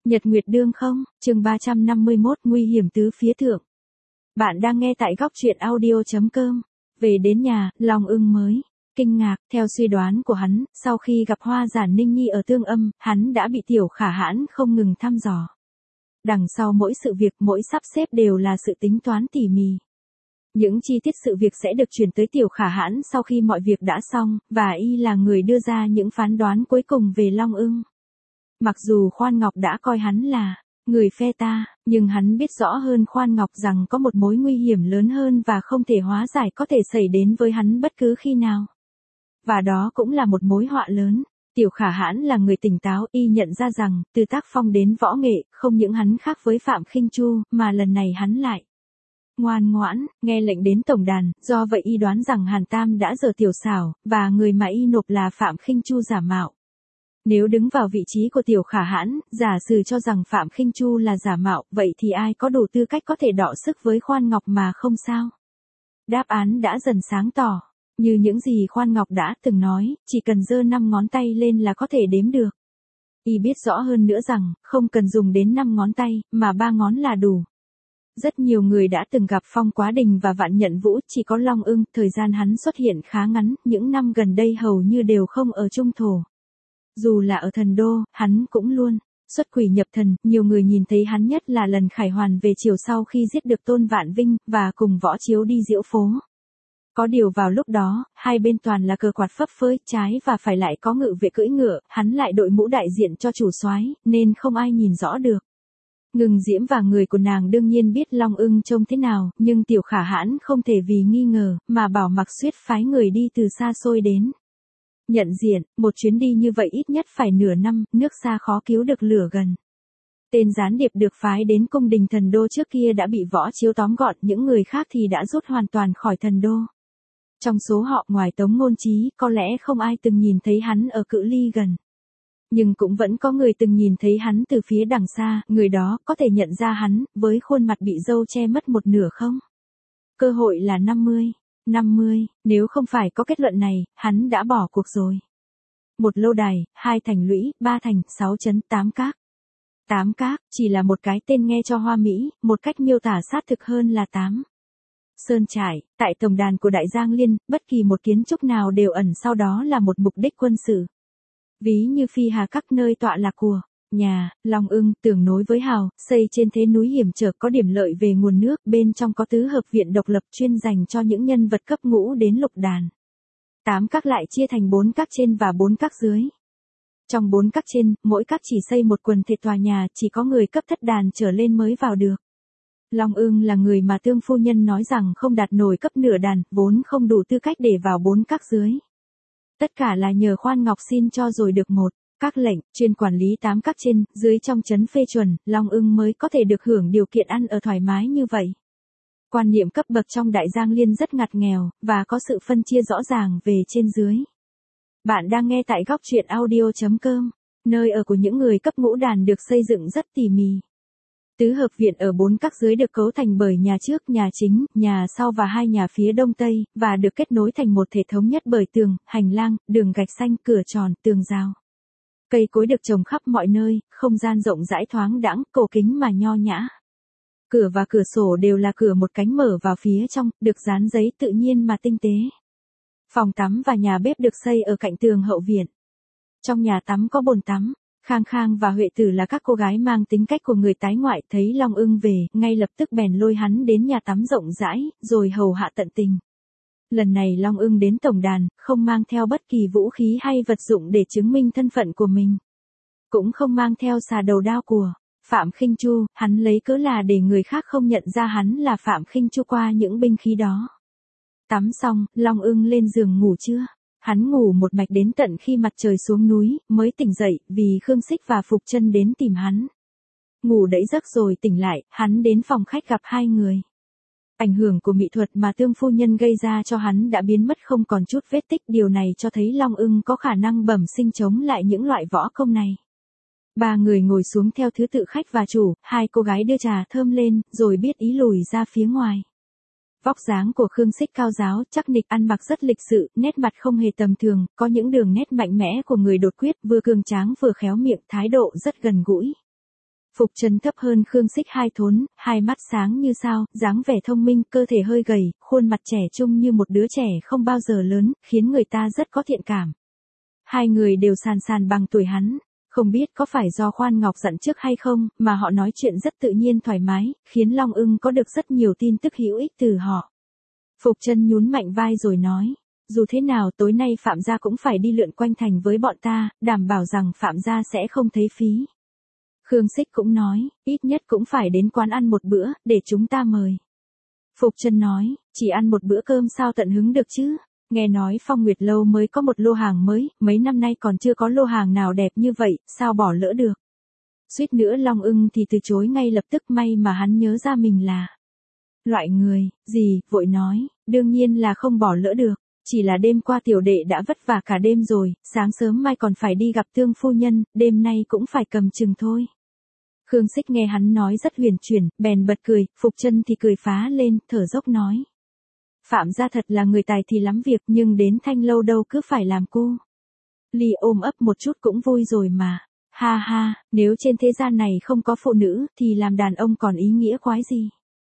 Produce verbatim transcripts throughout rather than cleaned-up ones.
Nhật Nguyệt Đương không, chương ba trăm năm mươi mốt nguy hiểm tứ phía thượng. Bạn đang nghe tại góc truyện audio.com. Về đến nhà, Long Ưng mới kinh ngạc, theo suy đoán của hắn, sau khi gặp Hoa Giản Ninh Nhi ở Tương Âm, hắn đã bị Tiểu Khả Hãn không ngừng thăm dò. Đằng sau mỗi sự việc, mỗi sắp xếp đều là sự tính toán tỉ mỉ. Những chi tiết sự việc sẽ được chuyển tới Tiểu Khả Hãn sau khi mọi việc đã xong, và y là người đưa ra những phán đoán cuối cùng về Long Ưng. Mặc dù Khoan Ngọc đã coi hắn là người phe ta, nhưng hắn biết rõ hơn Khoan Ngọc rằng có một mối nguy hiểm lớn hơn và không thể hóa giải có thể xảy đến với hắn bất cứ khi nào. Và đó cũng là một mối họa lớn. Tiểu Khả Hãn là người tỉnh táo, y nhận ra rằng, từ tác phong đến võ nghệ, không những hắn khác với Phạm Khinh Chu, mà lần này hắn lại ngoan ngoãn, nghe lệnh đến tổng đàn, do vậy y đoán rằng Hàn Tam đã giở tiểu xảo, và người mà y nộp là Phạm Khinh Chu giả mạo. Nếu đứng vào vị trí của Tiểu Khả Hãn, giả sử cho rằng Phạm Khinh Chu là giả mạo, vậy thì ai có đủ tư cách có thể đọ sức với Khoan Ngọc mà không sao? Đáp án đã dần sáng tỏ. Như những gì Khoan Ngọc đã từng nói, chỉ cần giơ năm ngón tay lên là có thể đếm được. Y biết rõ hơn nữa rằng, không cần dùng đến năm ngón tay, mà ba ngón là đủ. Rất nhiều người đã từng gặp Phong Quá Đình và Vạn Nhận Vũ, chỉ có Long Ưng, thời gian hắn xuất hiện khá ngắn, những năm gần đây hầu như đều không ở trung thổ. Dù là ở thần đô, hắn cũng luôn xuất quỷ nhập thần, nhiều người nhìn thấy hắn nhất là lần Khải Hoàn về chiều sau khi giết được Tôn Vạn Vinh, và cùng Võ Chiếu đi diễu phố. Có điều vào lúc đó, hai bên toàn là cờ quạt phấp phới, trái và phải lại có ngự vệ cưỡi ngựa, hắn lại đội mũ đại diện cho chủ soái, nên không ai nhìn rõ được. Ngừng Diễm và người của nàng đương nhiên biết Long Ưng trông thế nào, nhưng Tiểu Khả Hãn không thể vì nghi ngờ, mà bảo Mặc Xuyết phái người đi từ xa xôi đến. Nhận diện, một chuyến đi như vậy ít nhất phải nửa năm, nước xa khó cứu được lửa gần. Tên gián điệp được phái đến cung đình thần đô trước kia đã bị Võ Chiếu tóm gọn, những người khác thì đã rút hoàn toàn khỏi thần đô. Trong số họ ngoài Tống Ngôn Trí, có lẽ không ai từng nhìn thấy hắn ở cự ly gần. Nhưng cũng vẫn có người từng nhìn thấy hắn từ phía đằng xa, người đó có thể nhận ra hắn, với khuôn mặt bị râu che mất một nửa không? Cơ hội là năm mươi. năm mươi, nếu không phải có kết luận này, hắn đã bỏ cuộc rồi. Một lâu đài, hai thành lũy, ba thành, sáu trấn, tám các. Tám các, chỉ là một cái tên nghe cho hoa mỹ, một cách miêu tả sát thực hơn là tám. Sơn trại, tại tổng đàn của Đại Giang Liên, bất kỳ một kiến trúc nào đều ẩn sau đó là một mục đích quân sự. Ví như Phi Hà các nơi tọa lạc của nhà, Long Ưng, tường nối với hào, xây trên thế núi hiểm trở, có điểm lợi về nguồn nước, bên trong có tứ hợp viện độc lập chuyên dành cho những nhân vật cấp ngũ đến lục đàn. Tám các lại chia thành bốn các trên và bốn các dưới. Trong bốn các trên, mỗi các chỉ xây một quần thể tòa nhà, chỉ có người cấp thất đàn trở lên mới vào được. Long Ưng là người mà Tương phu nhân nói rằng không đạt nổi cấp nửa đàn, vốn không đủ tư cách để vào bốn các dưới. Tất cả là nhờ Khoan Ngọc xin cho rồi được một các lệnh, chuyên quản lý tám các trên, dưới trong trấn phê chuẩn, Long Ưng mới có thể được hưởng điều kiện ăn ở thoải mái như vậy. Quan niệm cấp bậc trong Đại Giang Liên rất ngặt nghèo, và có sự phân chia rõ ràng về trên dưới. Bạn đang nghe tại góc truyện audio.com, nơi ở của những người cấp ngũ đàn được xây dựng rất tỉ mỉ. Tứ hợp viện ở bốn các dưới được cấu thành bởi nhà trước, nhà chính, nhà sau và hai nhà phía đông tây, và được kết nối thành một thể thống nhất bởi tường, hành lang, đường gạch xanh, cửa tròn, tường rào. Cây cối được trồng khắp mọi nơi, không gian rộng rãi thoáng đãng, cổ kính mà nho nhã. Cửa và cửa sổ đều là cửa một cánh mở vào phía trong, được dán giấy tự nhiên mà tinh tế. Phòng tắm và nhà bếp được xây ở cạnh tường hậu viện. Trong nhà tắm có bồn tắm. Khang Khang và Huệ Tử là các cô gái mang tính cách của người tái ngoại, thấy Long Ưng về, ngay lập tức bèn lôi hắn đến nhà tắm rộng rãi, rồi hầu hạ tận tình. Lần này Long Ưng đến tổng đàn, không mang theo bất kỳ vũ khí hay vật dụng để chứng minh thân phận của mình. Cũng không mang theo xà đầu đao của Phạm Khinh Chu, hắn lấy cớ là để người khác không nhận ra hắn là Phạm Khinh Chu qua những binh khí đó. Tắm xong, Long Ưng lên giường ngủ trưa. Hắn ngủ một mạch đến tận khi mặt trời xuống núi, mới tỉnh dậy, vì Khương Xích và Phục Chân đến tìm hắn. Ngủ đẫy giấc rồi tỉnh lại, hắn đến phòng khách gặp hai người. Ảnh hưởng của mỹ thuật mà Tương phu nhân gây ra cho hắn đã biến mất không còn chút vết tích, điều này cho thấy Long Ưng có khả năng bẩm sinh chống lại những loại võ công này. Ba người ngồi xuống theo thứ tự khách và chủ, hai cô gái đưa trà thơm lên, rồi biết ý lùi ra phía ngoài. Vóc dáng của Khương Xích cao giáo, chắc nịch, ăn mặc rất lịch sự, nét mặt không hề tầm thường, có những đường nét mạnh mẽ của người đột quyết, vừa cường tráng vừa khéo miệng, thái độ rất gần gũi. Phục Trần thấp hơn Khương Xích hai thốn, hai mắt sáng như sao, dáng vẻ thông minh, cơ thể hơi gầy, khuôn mặt trẻ trung như một đứa trẻ không bao giờ lớn, khiến người ta rất có thiện cảm. Hai người đều sàn sàn bằng tuổi hắn, không biết có phải do Khoan Ngọc dặn trước hay không, mà họ nói chuyện rất tự nhiên thoải mái, khiến Long Ưng có được rất nhiều tin tức hữu ích từ họ. Phục Trân nhún mạnh vai rồi nói, dù thế nào tối nay Phạm gia cũng phải đi lượn quanh thành với bọn ta, đảm bảo rằng Phạm gia sẽ không thấy phí. Khương Xích cũng nói, ít nhất cũng phải đến quán ăn một bữa, để chúng ta mời. Phục Trân nói, chỉ ăn một bữa cơm sao tận hứng được chứ, nghe nói Phong Nguyệt Lâu mới có một lô hàng mới, mấy năm nay còn chưa có lô hàng nào đẹp như vậy, sao bỏ lỡ được. Suýt nữa Long Ưng thì từ chối ngay lập tức, may mà hắn nhớ ra mình là loại người, gì, vội nói, đương nhiên là không bỏ lỡ được, chỉ là đêm qua tiểu đệ đã vất vả cả đêm rồi, sáng sớm mai còn phải đi gặp Tương phu nhân, đêm nay cũng phải cầm chừng thôi. Khương Xích nghe hắn nói rất huyền chuyển, bèn bật cười, Phục Trân thì cười phá lên, thở dốc nói. Phạm gia thật là người tài thì lắm việc, nhưng đến Thanh Lâu đâu cứ phải làm cô. Ly ôm ấp một chút cũng vui rồi mà. Ha ha, nếu trên thế gian này không có phụ nữ, thì làm đàn ông còn ý nghĩa quái gì.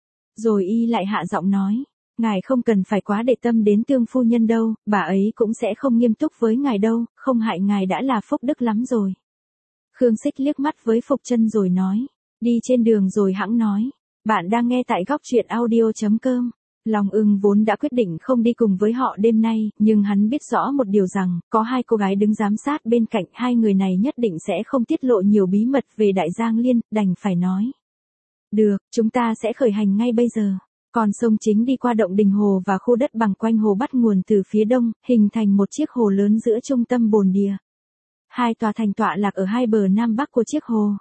Rồi y lại hạ giọng nói, ngài không cần phải quá để tâm đến Tương phu nhân đâu, bà ấy cũng sẽ không nghiêm túc với ngài đâu, không hại ngài đã là phúc đức lắm rồi. Khương Xích liếc mắt với Phục Trân rồi nói, đi trên đường rồi hẵng nói, bạn đang nghe tại góc truyện audio.com. Long Ưng vốn đã quyết định không đi cùng với họ đêm nay, nhưng hắn biết rõ một điều rằng, có hai cô gái đứng giám sát bên cạnh, hai người này nhất định sẽ không tiết lộ nhiều bí mật về Đại Giang Liên, đành phải nói. Được, chúng ta sẽ khởi hành ngay bây giờ. Còn sông chính đi qua động Đình Hồ và khu đất bằng quanh hồ bắt nguồn từ phía đông, hình thành một chiếc hồ lớn giữa trung tâm bồn địa. Hai tòa thành tọa lạc ở hai bờ nam bắc của chiếc hồ.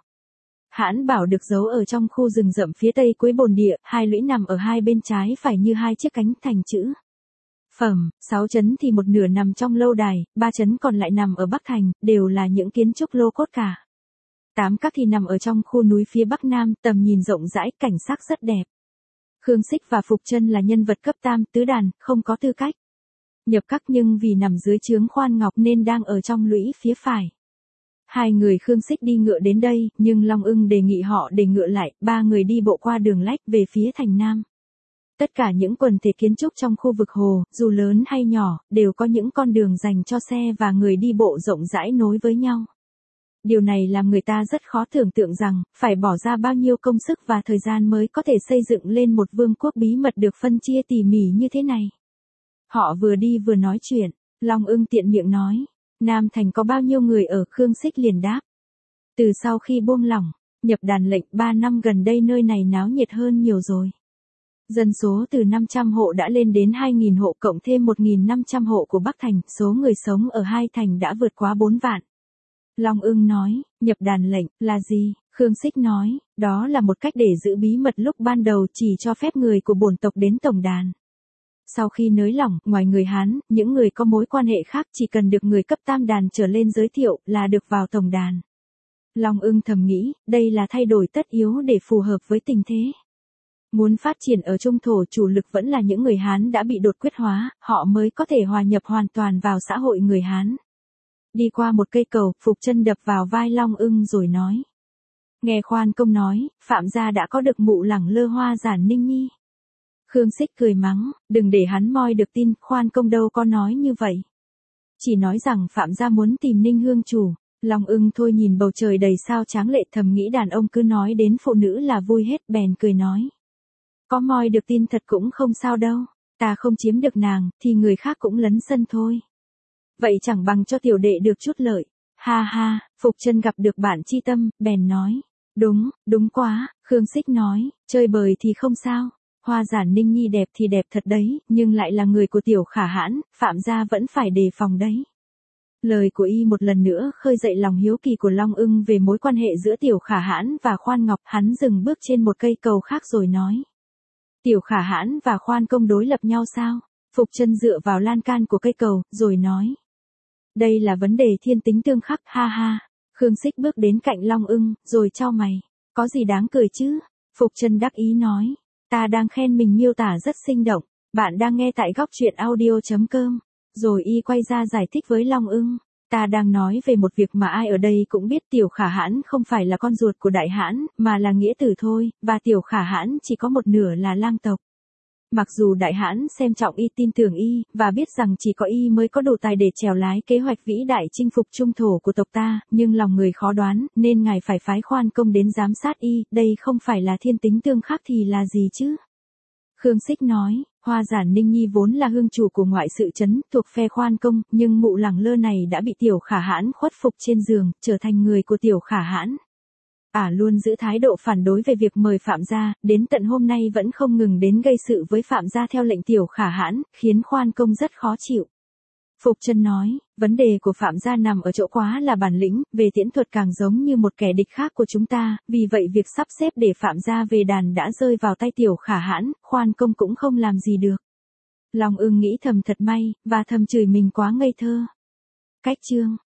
Hãn Bảo được giấu ở trong khu rừng rậm phía tây cuối bồn địa, hai lũy nằm ở hai bên trái phải như hai chiếc cánh thành chữ phẩm, sáu trấn thì một nửa nằm trong lâu đài, ba trấn còn lại nằm ở Bắc Thành, đều là những kiến trúc lô cốt cả. Tám các thì nằm ở trong khu núi phía Bắc Nam, tầm nhìn rộng rãi, cảnh sắc rất đẹp. Khương Xích và Phục Trân là nhân vật cấp tam, tứ đàn, không có tư cách nhập các, nhưng vì nằm dưới trướng Khoan Ngọc nên đang ở trong lũy phía phải. Hai người Khương Xích đi ngựa đến đây, nhưng Long Ưng đề nghị họ để ngựa lại, ba người đi bộ qua đường lách về phía thành Nam. Tất cả những quần thể kiến trúc trong khu vực hồ, dù lớn hay nhỏ, đều có những con đường dành cho xe và người đi bộ rộng rãi nối với nhau. Điều này làm người ta rất khó tưởng tượng rằng, phải bỏ ra bao nhiêu công sức và thời gian mới có thể xây dựng lên một vương quốc bí mật được phân chia tỉ mỉ như thế này. Họ vừa đi vừa nói chuyện, Long Ưng tiện miệng nói, Nam Thành có bao nhiêu người ở, Khương Xích liền đáp. Từ sau khi buông lỏng, nhập đàn lệnh ba năm gần đây nơi này náo nhiệt hơn nhiều rồi. Dân số từ năm trăm hộ đã lên đến hai nghìn hộ, cộng thêm một nghìn năm trăm hộ của Bắc Thành, số người sống ở hai thành đã vượt quá bốn vạn. Long Ưng nói, nhập đàn lệnh, là gì? Khương Xích nói, đó là một cách để giữ bí mật, lúc ban đầu chỉ cho phép người của bổn tộc đến tổng đàn. Sau khi nới lỏng, ngoài người Hán, những người có mối quan hệ khác chỉ cần được người cấp tam đàn trở lên giới thiệu là được vào tổng đàn. Long Ưng thầm nghĩ, đây là thay đổi tất yếu để phù hợp với tình thế. Muốn phát triển ở trung thổ, chủ lực vẫn là những người Hán đã bị đột quyết hóa, họ mới có thể hòa nhập hoàn toàn vào xã hội người Hán. Đi qua một cây cầu, Phục Trân đập vào vai Long Ưng rồi nói. Nghe Khoan công nói, Phạm gia đã có được mụ lẳng lơ Hoa Giản Ninh Nhi. Khương Xích cười mắng, đừng để hắn moi được tin, Khoan công đâu có nói như vậy. Chỉ nói rằng Phạm gia muốn tìm Ninh Hương chủ. Long Ưng thôi nhìn bầu trời đầy sao tráng lệ, thầm nghĩ đàn ông cứ nói đến phụ nữ là vui hết, bèn cười nói. Có moi được tin thật cũng không sao đâu, ta không chiếm được nàng, thì người khác cũng lấn sân thôi. Vậy chẳng bằng cho tiểu đệ được chút lợi. Ha ha, Phục Trân gặp được bạn chi tâm, bèn nói. Đúng, đúng quá, Khương Xích nói, chơi bời thì không sao. Hoa Giản Ninh Nhi đẹp thì đẹp thật đấy, nhưng lại là người của Tiểu Khả Hãn, Phạm gia vẫn phải đề phòng đấy. Lời của y một lần nữa khơi dậy lòng hiếu kỳ của Long Ưng về mối quan hệ giữa Tiểu Khả Hãn và Khoan Ngọc. Hắn dừng bước trên một cây cầu khác rồi nói. Tiểu Khả Hãn và Khoan công đối lập nhau sao? Phục Trân dựa vào lan can của cây cầu, rồi nói. Đây là vấn đề thiên tính tương khắc, ha ha. Khương Xích bước đến cạnh Long Ưng, rồi chau mày. Có gì đáng cười chứ? Phục Trân đắc ý nói. Ta đang khen mình miêu tả rất sinh động. Bạn đang nghe tại góc truyện audio chấm com. Rồi y quay ra giải thích với Long Ưng. Ta đang nói về một việc mà ai ở đây cũng biết, Tiểu Khả Hãn không phải là con ruột của Đại Hãn, mà là nghĩa tử thôi, và Tiểu Khả Hãn chỉ có một nửa là lang tộc. Mặc dù Đại Hãn xem trọng y, tin tưởng y, và biết rằng chỉ có y mới có đủ tài để chèo lái kế hoạch vĩ đại chinh phục trung thổ của tộc ta, nhưng lòng người khó đoán, nên ngài phải phái Khoan Công đến giám sát y, đây không phải là thiên tính tương khắc thì là gì chứ? Khương Xích nói, Hoa Giản Ninh Nhi vốn là hương chủ của ngoại sự trấn, thuộc phe Khoan Công, nhưng mụ lẳng lơ này đã bị Tiểu Khả Hãn khuất phục trên giường, trở thành người của Tiểu Khả Hãn. Ả luôn giữ thái độ phản đối về việc mời Phạm gia, đến tận hôm nay vẫn không ngừng đến gây sự với Phạm gia theo lệnh Tiểu Khả Hãn, khiến Khoan Công rất khó chịu. Phục Chân nói, vấn đề của Phạm gia nằm ở chỗ quá là bản lĩnh, về tiễn thuật càng giống như một kẻ địch khác của chúng ta, vì vậy việc sắp xếp để Phạm gia về đàn đã rơi vào tay Tiểu Khả Hãn, Khoan Công cũng không làm gì được. Long Ưng nghĩ thầm thật may, và thầm chửi mình quá ngây thơ. Cách chương